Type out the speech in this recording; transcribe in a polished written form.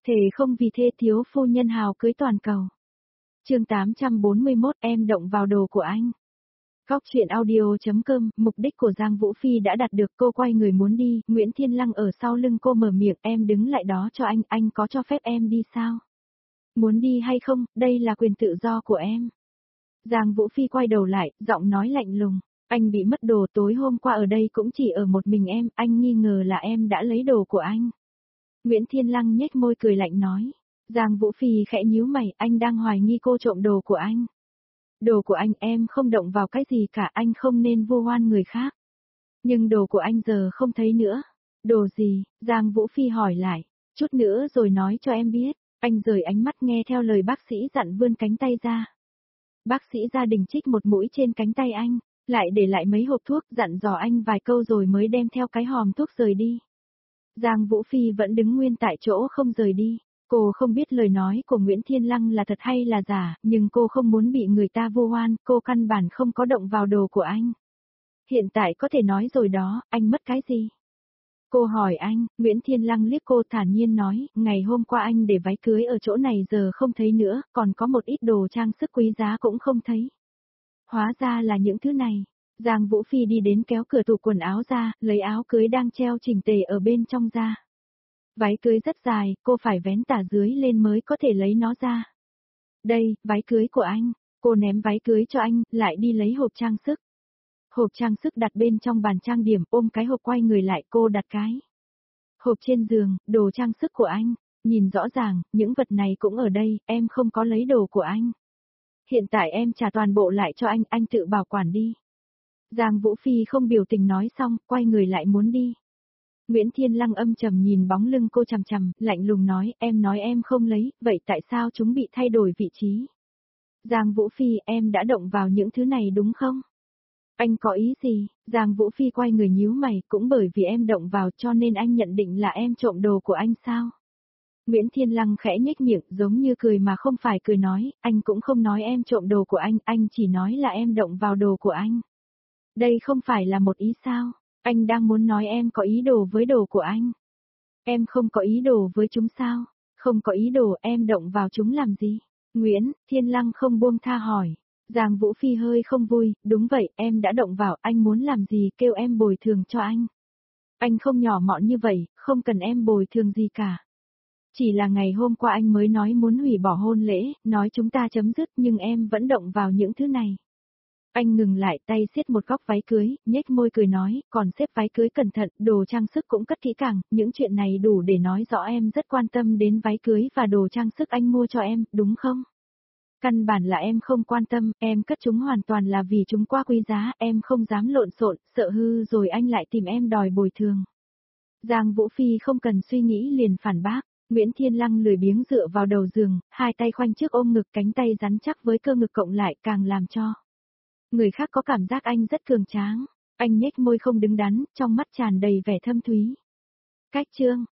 Thề không vì thê thiếu phu nhân hào cưới toàn cầu. Chương 841 em động vào đồ của anh. Góc chuyện audio.com, mục đích của Giang Vũ Phi đã đạt được, cô quay người muốn đi, Nguyễn Thiên Lăng ở sau lưng cô mở miệng, em đứng lại đó cho anh có cho phép em đi sao? Muốn đi hay không, đây là quyền tự do của em. Giang Vũ Phi quay đầu lại, giọng nói lạnh lùng, anh bị mất đồ, tối hôm qua ở đây cũng chỉ ở một mình em, anh nghi ngờ là em đã lấy đồ của anh. Nguyễn Thiên Lăng nhếch môi cười lạnh nói. Giang Vũ Phi khẽ nhíu mày, anh đang hoài nghi cô trộm đồ của anh. Đồ của anh em không động vào cái gì cả, anh không nên vu oan người khác. Nhưng đồ của anh giờ không thấy nữa. Đồ gì? Giang Vũ Phi hỏi lại. Chút nữa rồi nói cho em biết. Anh rời ánh mắt nghe theo lời bác sĩ dặn, vươn cánh tay ra. Bác sĩ gia đình trích một mũi trên cánh tay anh, lại để lại mấy hộp thuốc, dặn dò anh vài câu rồi mới đem theo cái hòm thuốc rời đi. Giang Vũ Phi vẫn đứng nguyên tại chỗ không rời đi. Cô không biết lời nói của Nguyễn Thiên Lăng là thật hay là giả, nhưng cô không muốn bị người ta vu oan, cô căn bản không có động vào đồ của anh. Hiện tại có thể nói rồi đó, anh mất cái gì? Cô hỏi anh, Nguyễn Thiên Lăng liếc cô thản nhiên nói, ngày hôm qua anh để váy cưới ở chỗ này giờ không thấy nữa, còn có một ít đồ trang sức quý giá cũng không thấy. Hóa ra là những thứ này. Giang Vũ Phi đi đến kéo cửa tủ quần áo ra, lấy áo cưới đang treo chỉnh tề ở bên trong ra. Váy cưới rất dài, cô phải vén tả dưới lên mới có thể lấy nó ra. Đây, váy cưới của anh. Cô ném váy cưới cho anh, lại đi lấy hộp trang sức. Hộp trang sức đặt bên trong bàn trang điểm, ôm cái hộp quay người lại, cô đặt cái hộp trên giường, đồ trang sức của anh. Nhìn rõ ràng, những vật này cũng ở đây, em không có lấy đồ của anh. Hiện tại em trả toàn bộ lại cho anh tự bảo quản đi. Giang Vũ Phi không biểu tình nói xong, quay người lại muốn đi. Nguyễn Thiên Lăng âm trầm nhìn bóng lưng cô chằm chằm, lạnh lùng nói em không lấy, vậy tại sao chúng bị thay đổi vị trí? Giang Vũ Phi, em đã động vào những thứ này đúng không? Anh có ý gì? Giang Vũ Phi quay người nhíu mày, cũng bởi vì em động vào cho nên anh nhận định là em trộm đồ của anh sao? Nguyễn Thiên Lăng khẽ nhếch miệng, giống như cười mà không phải cười nói, anh cũng không nói em trộm đồ của anh chỉ nói là em động vào đồ của anh. Đây không phải là một ý sao? Anh đang muốn nói em có ý đồ với đồ của anh. Em không có ý đồ với chúng sao? Không có ý đồ, em động vào chúng làm gì? Nguyễn Thiên Lăng không buông tha hỏi. Giang Vũ Phi hơi không vui, đúng vậy, em đã động vào, anh muốn làm gì kêu em bồi thường cho anh. Anh không nhỏ mọn như vậy, không cần em bồi thường gì cả. Chỉ là ngày hôm qua anh mới nói muốn hủy bỏ hôn lễ, nói chúng ta chấm dứt nhưng em vẫn động vào những thứ này. Anh ngừng lại, tay siết một góc váy cưới, nhếch môi cười nói, còn xếp váy cưới cẩn thận, đồ trang sức cũng cất kỹ càng, những chuyện này đủ để nói rõ em rất quan tâm đến váy cưới và đồ trang sức anh mua cho em, đúng không? Căn bản là em không quan tâm, em cất chúng hoàn toàn là vì chúng quá quý giá, em không dám lộn xộn, sợ hư rồi anh lại tìm em đòi bồi thường. Giang Vũ Phi không cần suy nghĩ liền phản bác. Nguyễn Thiên Lăng lười biếng dựa vào đầu giường, hai tay khoanh trước ôm ngực, cánh tay rắn chắc với cơ ngực cộng lại càng làm cho người khác có cảm giác anh rất cường tráng. Anh nhếch môi không đứng đắn, trong mắt tràn đầy vẻ thâm thúy. Cách chương